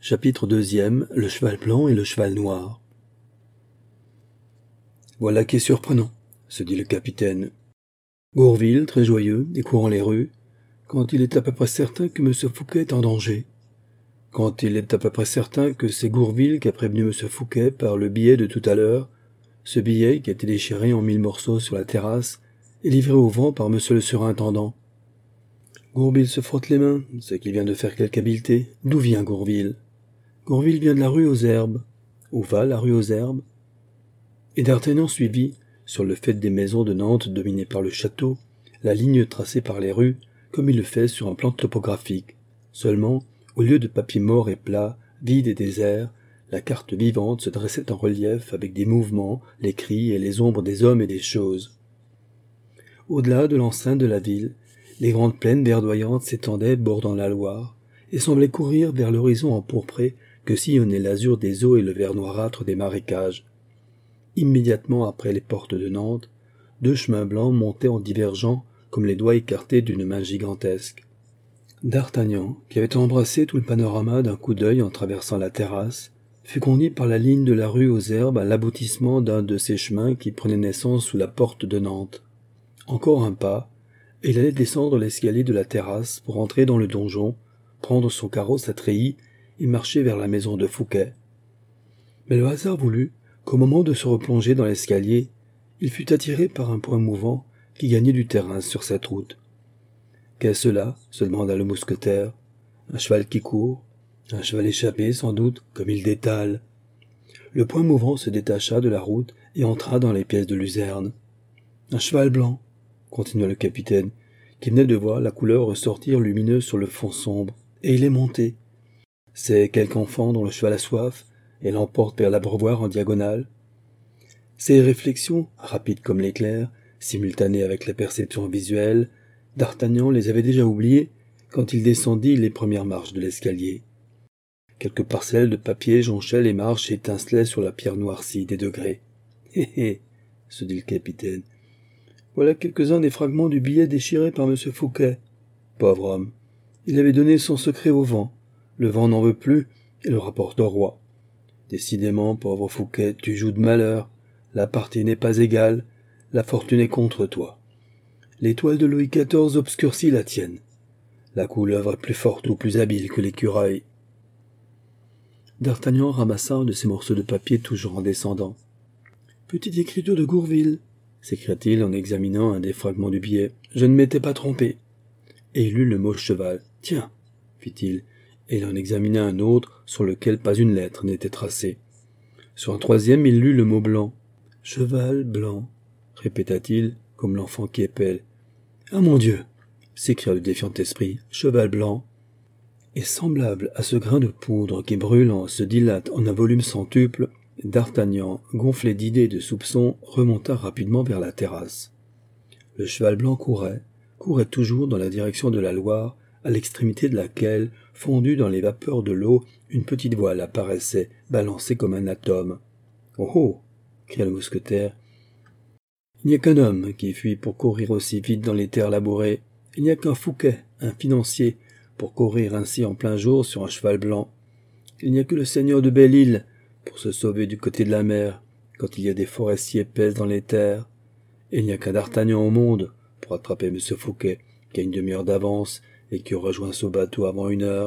Chapitre 2e. Le cheval blanc et le cheval noir. Voilà qui est surprenant, se dit le capitaine. Gourville, très joyeux, et courant les rues, quand il est à peu près certain que M. Fouquet est en danger. Quand il est à peu près certain que c'est Gourville qui a prévenu M. Fouquet par le billet de tout à l'heure, ce billet qui a été déchiré en 1000 morceaux sur la terrasse et livré au vent par M. le surintendant. Gourville se frotte les mains, c'est qu'il vient de faire quelque habileté. D'où vient Gourville? Gourville vient de la rue aux Herbes. Où va la rue aux Herbes? Et D'Artagnan suivit, sur le faîte des maisons de Nantes dominées par le château, la ligne tracée par les rues, comme il le fait sur un plan topographique. Seulement, au lieu de papier mort et plat, vide et désert, la carte vivante se dressait en relief avec des mouvements, les cris et les ombres des hommes et des choses. Au-delà de l'enceinte de la ville, les grandes plaines verdoyantes s'étendaient bordant la Loire et semblaient courir vers l'horizon empourpré que sillonnait l'azur des eaux et le vert noirâtre des marécages. Immédiatement après les portes de Nantes, deux chemins blancs montaient en divergeant comme les doigts écartés d'une main gigantesque. D'Artagnan, qui avait embrassé tout le panorama d'un coup d'œil en traversant la terrasse, fut conduit par la ligne de la rue aux Herbes à l'aboutissement d'un de ces chemins qui prenaient naissance sous la porte de Nantes. Encore un pas, et il allait descendre l'escalier de la terrasse pour entrer dans le donjon, prendre son carrosse à treillis et marcher vers la maison de Fouquet. Mais le hasard voulut qu'au moment de se replonger dans l'escalier, il fut attiré par un point mouvant qui gagnait du terrain sur cette route. Qu'est-ce là? Se demanda le mousquetaire. Un cheval qui court? Un cheval échappé, sans doute, comme il détale. Le point mouvant se détacha de la route et entra dans les pièces de luzerne. Un cheval blanc, continua le capitaine, qui venait de voir la couleur ressortir lumineuse sur le fond sombre, et il est monté. C'est quelque enfant dont le cheval a soif, et l'emporte vers l'abreuvoir en diagonale. Ces réflexions, rapides comme l'éclair, simultanées avec la perception visuelle, D'Artagnan les avait déjà oubliées quand il descendit les premières marches de l'escalier. Quelques parcelles de papier jonchaient les marches et étincelaient sur la pierre noircie des degrés. « Hé hé !» se dit le capitaine. « Voilà quelques-uns des fragments du billet déchiré par M. Fouquet. Pauvre homme, il avait donné son secret au vent. Le vent n'en veut plus et le rapporte au roi. Décidément, pauvre Fouquet, tu joues de malheur. La partie n'est pas égale, la fortune est contre toi. L'étoile de Louis XIV obscurcit la tienne. La couleuvre est plus forte ou plus habile que l'écureuil. » D'Artagnan ramassa un de ces morceaux de papier toujours en descendant. « Petite écriture de Gourville !» s'écria-t-il en examinant un des fragments du billet. « Je ne m'étais pas trompé. » Et il lut le mot « cheval ». « Tiens !» fit-il, et il en examina un autre sur lequel pas une lettre n'était tracée. Sur un troisième, il lut le mot « blanc ». « Cheval blanc », répéta-t-il, comme l'enfant qui épelle. « Ah mon Dieu !» s'écria le défiant esprit. « Cheval blanc !» Et semblable à ce grain de poudre qui, brûlant, se dilate en un volume centuple, D'Artagnan, gonflé d'idées et de soupçons, remonta rapidement vers la terrasse. Le cheval blanc courait toujours dans la direction de la Loire, à l'extrémité de laquelle, fondue dans les vapeurs de l'eau, une petite voile apparaissait, balancée comme un atome. « Oh oh !» cria le mousquetaire. « Il n'y a qu'un homme qui fuit pour courir aussi vite dans les terres labourées. Il n'y a qu'un Fouquet, un financier, pour courir ainsi en plein jour sur un cheval blanc. Il n'y a que le seigneur de Belle-Île pour se sauver du côté de la mer, quand il y a des forêts si épaisses dans les terres. Et il n'y a qu'un D'Artagnan au monde pour attraper M. Fouquet, qui a une demi-heure d'avance et qui rejoint ce bateau avant 1 heure. »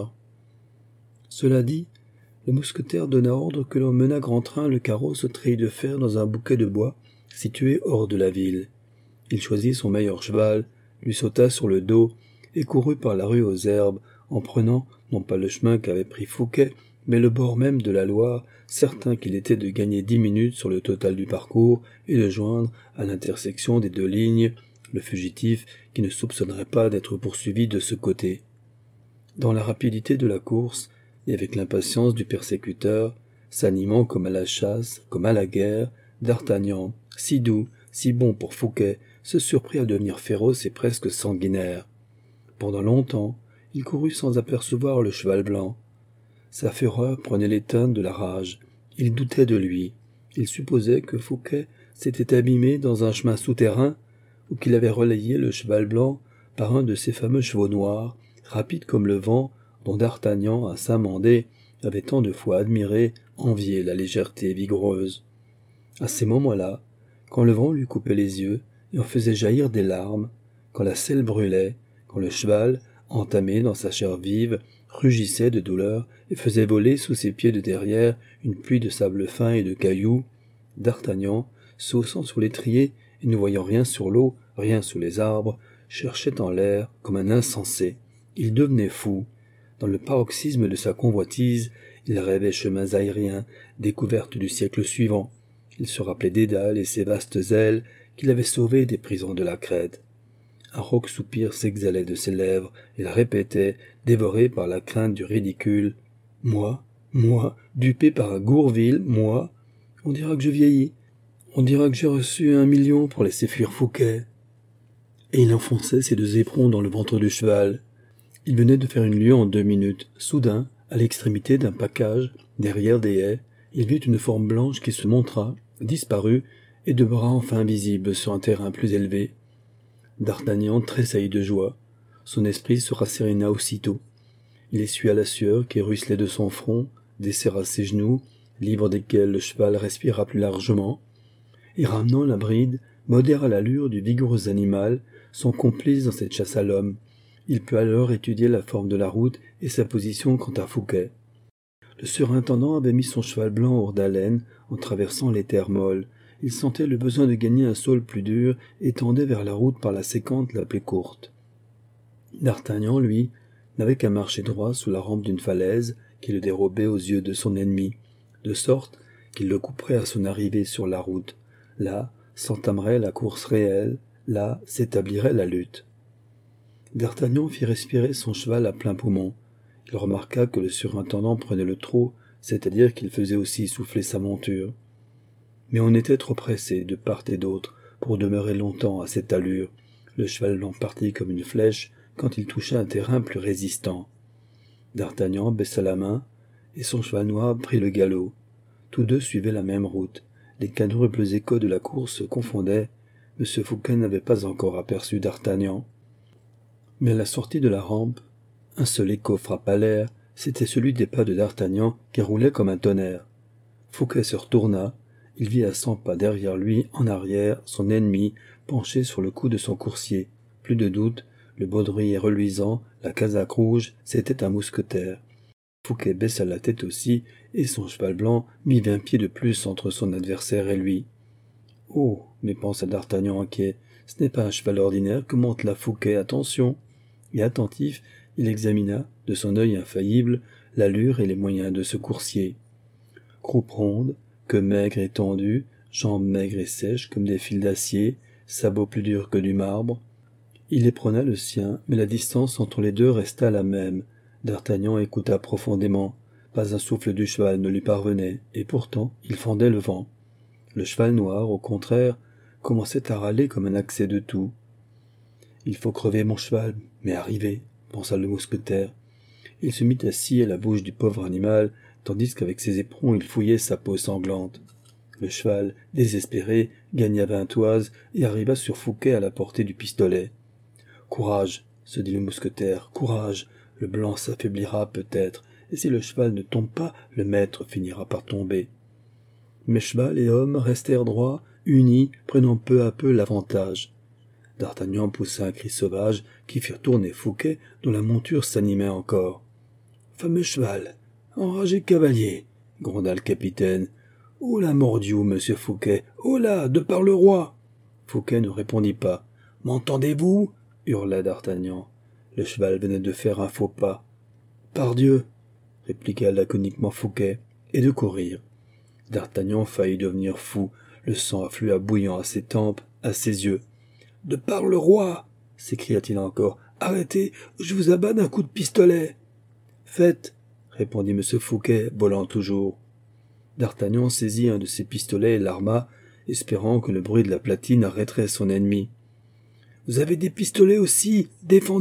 Cela dit, le mousquetaire donna ordre que l'on menât grand train le carrosse treillis de fer dans un bouquet de bois situé hors de la ville. Il choisit son meilleur cheval, lui sauta sur le dos et courut par la rue aux Herbes, en prenant non pas le chemin qu'avait pris Fouquet, mais le bord même de la Loire, certain qu'il était de gagner 10 minutes sur le total du parcours et de joindre, à l'intersection des deux lignes, le fugitif qui ne soupçonnerait pas d'être poursuivi de ce côté. Dans la rapidité de la course, et avec l'impatience du persécuteur, s'animant comme à la chasse, comme à la guerre, D'Artagnan, si doux, si bon pour Fouquet, se surprit à devenir féroce et presque sanguinaire. Pendant longtemps, il courut sans apercevoir le cheval blanc. Sa fureur prenait les teintes de la rage. Il doutait de lui. Il supposait que Fouquet s'était abîmé dans un chemin souterrain ou qu'il avait relayé le cheval blanc par un de ces fameux chevaux noirs, rapides comme le vent, dont D'Artagnan, à Saint-Mandé, avait tant de fois admiré, envié la légèreté vigoureuse. À ces moments-là, quand le vent lui coupait les yeux et en faisait jaillir des larmes, quand la selle brûlait, quand le cheval, entamé dans sa chair vive, rugissait de douleur et faisait voler sous ses pieds de derrière une pluie de sable fin et de cailloux, D'Artagnan, saussant sur l'étrier et ne voyant rien sur l'eau, rien sous les arbres, cherchait en l'air comme un insensé. Il devenait fou. Dans le paroxysme de sa convoitise, il rêvait chemins aériens, découvertes du siècle suivant. Il se rappelait Dédale et ses vastes ailes qu'il avait sauvées des prisons de la Crète. Un rauque soupir s'exhalait de ses lèvres, il répétait, dévoré par la crainte du ridicule. Moi, dupé par un Gourville, moi, on dira que je vieillis, on dira que j'ai reçu 1 million pour laisser fuir Fouquet. Et il enfonçait ses 2 éperons dans le ventre du cheval. Il venait de faire une lieue en 2 minutes. Soudain, à l'extrémité d'un pacage, derrière des haies, il vit une forme blanche qui se montra, disparut, et 2 bras enfin visibles sur un terrain plus élevé. D'Artagnan tressaillit de joie. Son esprit se rasséréna aussitôt. Il essuya la sueur qui ruisselait de son front, desserra ses genoux, libre desquels le cheval respira plus largement, et ramenant la bride, modère à l'allure du vigoureux animal, son complice dans cette chasse à l'homme. Il put alors étudier la forme de la route et sa position quant à Fouquet. Le surintendant avait mis son cheval blanc hors d'haleine en traversant les terres molles. Il sentait le besoin de gagner un sol plus dur et tendait vers la route par la séquente la plus courte. D'Artagnan, lui, n'avait qu'à marcher droit sous la rampe d'une falaise qui le dérobait aux yeux de son ennemi, de sorte qu'il le couperait à son arrivée sur la route. Là s'entamerait la course réelle, là s'établirait la lutte. D'Artagnan fit respirer son cheval à plein poumon. Il remarqua que le surintendant prenait le trot, c'est-à-dire qu'il faisait aussi souffler sa monture. Mais on était trop pressé de part et d'autre pour demeurer longtemps à cette allure. Le cheval blanc partit comme une flèche quand il toucha un terrain plus résistant. D'Artagnan baissa la main, et son cheval noir prit le galop. Tous 2 suivaient la même route. Les quadruples échos de la course se confondaient. M. Fouquet n'avait pas encore aperçu d'Artagnan. Mais à la sortie de la rampe, un seul écho frappa l'air, c'était celui des pas de d'Artagnan qui roulait comme un tonnerre. Fouquet se retourna, il vit à 100 pas derrière lui, en arrière, son ennemi, penché sur le cou de son coursier. Plus de doute, le baudrier reluisant, la casaque rouge, c'était un mousquetaire. Fouquet baissa la tête aussi, et son cheval blanc mit 20 pieds de plus entre son adversaire et lui. « Oh !» mais pensa d'Artagnan inquiet, « ce n'est pas un cheval ordinaire que monte là Fouquet, attention !» Et attentif, il examina, de son œil infaillible, l'allure et les moyens de ce coursier. Croupe ronde, queue maigre et tendue, jambes maigres et sèches comme des fils d'acier, sabots plus durs que du marbre. Il éperonna le sien, mais la distance entre les 2 resta la même. D'Artagnan écouta profondément. Pas un souffle du cheval ne lui parvenait, et pourtant il fendait le vent. Le cheval noir, au contraire, commençait à râler comme un accès de toux. « Il faut crever mon cheval, mais arriver, » pensa le mousquetaire. Il se mit à scier la bouche du pauvre animal, tandis qu'avec ses éperons il fouillait sa peau sanglante. Le cheval, désespéré, gagna 20 toises et arriva sur Fouquet à la portée du pistolet. « Courage !» se dit le mousquetaire, « courage ! Le blanc s'affaiblira peut-être, et si le cheval ne tombe pas, le maître finira par tomber. » Mais cheval et homme restèrent droits, unis, prenant peu à peu l'avantage. D'Artagnan poussa un cri sauvage qui fit tourner Fouquet, dont la monture s'animait encore. « Fameux cheval! Enragé cavalier !» gronda le capitaine. « Oh là, mordiou, monsieur Fouquet! Oh là, de par le roi !» Fouquet ne répondit pas. « M'entendez-vous » hurla d'Artagnan. Le cheval venait de faire un faux pas. « Pardieu !» répliqua laconiquement Fouquet, et de courir. D'Artagnan faillit devenir fou, le sang afflua bouillant à ses tempes, à ses yeux. « De par le roi !» s'écria-t-il encore. « Arrêtez, je vous abats d'un coup de pistolet !»« Faites !» répondit M. Fouquet, volant toujours. D'Artagnan saisit un de ses pistolets et l'arma, espérant que le bruit de la platine arrêterait son ennemi. « Vous avez des pistolets aussi, défendez-vous !»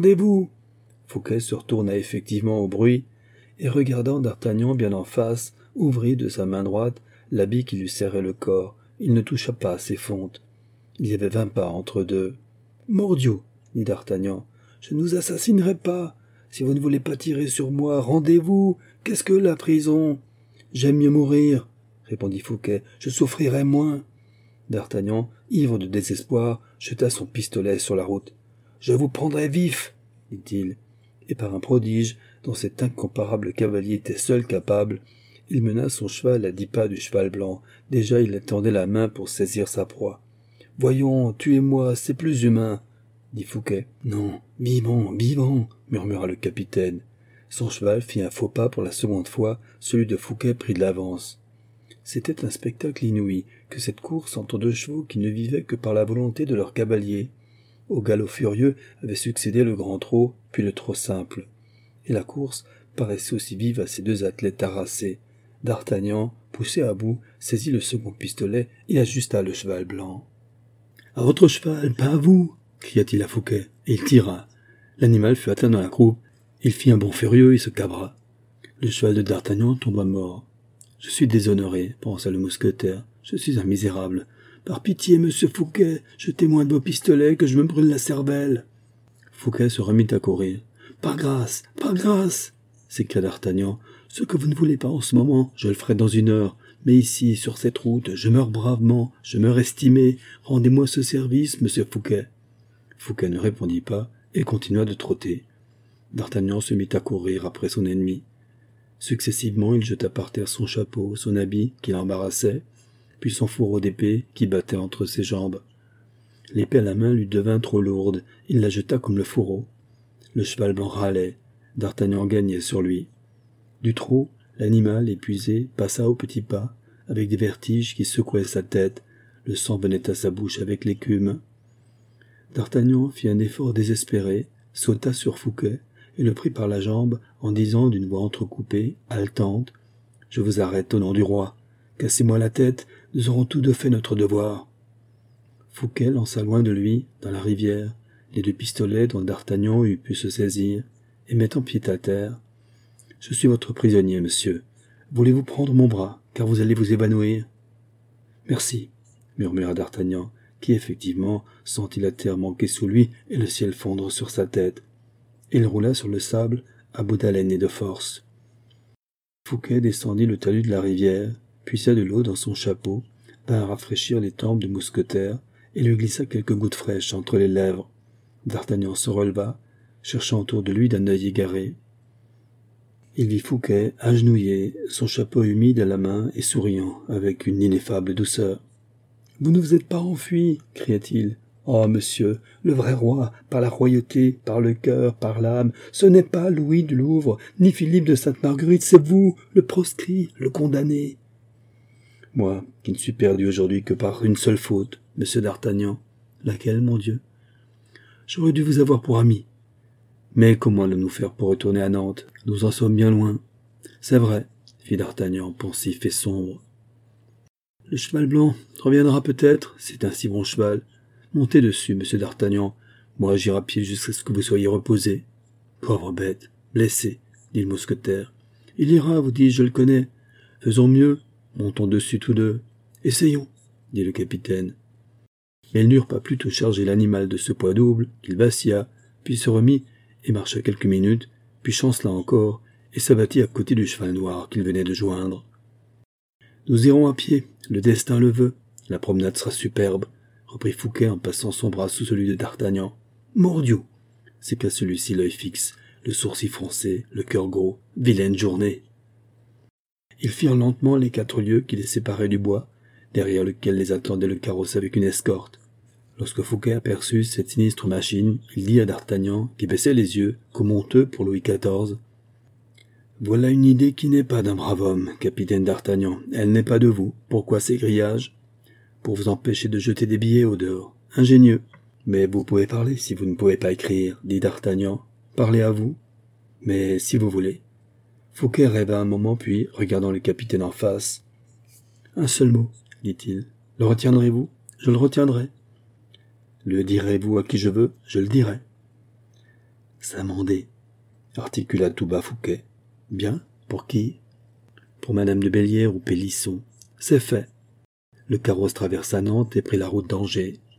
Fouquet se retourna effectivement au bruit, et regardant d'Artagnan bien en face, ouvrit de sa main droite l'habit qui lui serrait le corps. Il ne toucha pas à ses fontes. Il y avait 20 pas entre 2. « Mordieu !» dit d'Artagnan, « je ne vous assassinerai pas. Si vous ne voulez pas tirer sur moi, rendez-vous, Qu'est-ce que la prison? J'aime mieux mourir, répondit Fouquet. Je souffrirai moins. D'Artagnan, ivre de désespoir, jeta son pistolet sur la route. Je vous prendrai vif, dit-il, et par un prodige, dont cet incomparable cavalier était seul capable, il mena son cheval à 10 pas du cheval blanc. Déjà il étendait la main pour saisir sa proie. « Voyons, tuez-moi, c'est plus humain, » dit Fouquet. « Non, vivant, vivant, » murmura le capitaine. Son cheval fit un faux pas pour la seconde fois, celui de Fouquet prit de l'avance. C'était un spectacle inouï que cette course entre deux chevaux qui ne vivaient que par la volonté de leur cavalier. Au galop furieux avait succédé le grand trot, puis le trot simple. Et la course paraissait aussi vive à ces deux athlètes harassés. D'Artagnan, poussé à bout, saisit le second pistolet et ajusta le cheval blanc. « À votre cheval, pas à vous !» cria-t-il à Fouquet, et il tira. L'animal fut atteint dans la croupe. Il fit un bond furieux et se cabra. Le cheval de D'Artagnan tomba mort. « Je suis déshonoré, » pensa le mousquetaire. « Je suis un misérable. Par pitié, monsieur Fouquet, jetez-moi de vos pistolets que je me brûle la cervelle. » Fouquet se remit à courir. « Par grâce, s'écria D'Artagnan. « Ce que vous ne voulez pas en ce moment, je le ferai dans 1 heure. Mais ici, sur cette route, je meurs bravement, je meurs estimé. Rendez-moi ce service, monsieur Fouquet. » Fouquet ne répondit pas et continua de trotter. D'Artagnan se mit à courir après son ennemi. Successivement, il jeta par terre son chapeau, son habit, qui l'embarrassait, puis son fourreau d'épée, qui battait entre ses jambes. L'épée à la main lui devint trop lourde, il la jeta comme le fourreau. Le cheval blanc râlait, D'Artagnan gagnait sur lui. Du trot, l'animal, épuisé, passa au petit pas, avec des vertiges qui secouaient sa tête, le sang venait à sa bouche avec l'écume. D'Artagnan fit un effort désespéré, sauta sur Fouquet, et le prit par la jambe en disant d'une voix entrecoupée, haletante, « Je vous arrête au nom du roi. Cassez-moi la tête, nous aurons tous deux fait notre devoir. » Fouquet lança loin de lui, dans la rivière, les 2 pistolets dont D'Artagnan eût pu se saisir, et mettant pied à terre, « Je suis votre prisonnier, monsieur. Voulez-vous prendre mon bras, car vous allez vous évanouir ?»« Merci, » murmura D'Artagnan, qui effectivement sentit la terre manquer sous lui et le ciel fondre sur sa tête. Il roula sur le sable à bout d'haleine et de force. Fouquet descendit le talus de la rivière, puisa de l'eau dans son chapeau, vint rafraîchir les tempes du mousquetaire et lui glissa quelques gouttes fraîches entre les lèvres. D'Artagnan se releva, cherchant autour de lui d'un œil égaré. Il vit Fouquet, agenouillé, son chapeau humide à la main et souriant avec une ineffable douceur. « Vous ne vous êtes pas enfui » cria-t-il. « Oh, monsieur, le vrai roi, par la royauté, par le cœur, par l'âme, ce n'est pas Louis du Louvre, ni Philippe de Sainte-Marguerite, c'est vous, le proscrit, le condamné. » « Moi, qui ne suis perdu aujourd'hui que par une seule faute, monsieur d'Artagnan. »« Laquelle, mon Dieu ?»« J'aurais dû vous avoir pour ami. Mais comment allons-nous faire pour retourner à Nantes? Nous en sommes bien loin. »« C'est vrai, » fit D'Artagnan, pensif et sombre. « Le cheval blanc reviendra peut-être, c'est un si bon cheval. Montez dessus, monsieur d'Artagnan. Moi, j'irai à pied jusqu'à ce que vous soyez reposé. »« Pauvre bête, blessé, » dit le mousquetaire. « Il ira, vous dis-je, je le connais. Faisons mieux. Montons dessus tous deux. »« Essayons, » dit le capitaine. Mais ils n'eurent pas plutôt chargé l'animal de ce poids double qu'il vacilla, puis se remit et marcha quelques minutes, puis chancela encore, et s'abattit à côté du cheval noir qu'il venait de joindre. « Nous irons à pied, le destin le veut. La promenade sera superbe, » reprit Fouquet en passant son bras sous celui de D'Artagnan. « Mordiou » s'écria celui-ci l'œil fixe, le sourcil froncé, le cœur gros. « Vilaine journée !» Ils firent lentement les 4 lieues qui les séparaient du bois, derrière lequel les attendait le carrosse avec une escorte. Lorsque Fouquet aperçut cette sinistre machine, il dit à D'Artagnan, qui baissait les yeux, comme honteux pour Louis XIV. « Voilà une idée qui n'est pas d'un brave homme, capitaine d'Artagnan. Elle n'est pas de vous. Pourquoi ces grillages? Pour vous empêcher de jeter des billets au dehors. Ingénieux. Mais vous pouvez parler si vous ne pouvez pas écrire, dit D'Artagnan. Parlez à vous. Mais si vous voulez. » Fouquet rêva un moment, puis, regardant le capitaine en face. « Un seul mot, dit-il. Le retiendrez-vous? Je le retiendrai. Le direz-vous à qui je veux? Je le dirai. »« S'amender, » articula tout bas Fouquet. « Bien, pour qui? »« Pour madame de Bellière ou Pélisson. C'est fait. » Le carrosse traversa Nantes et prit la route d'Angers.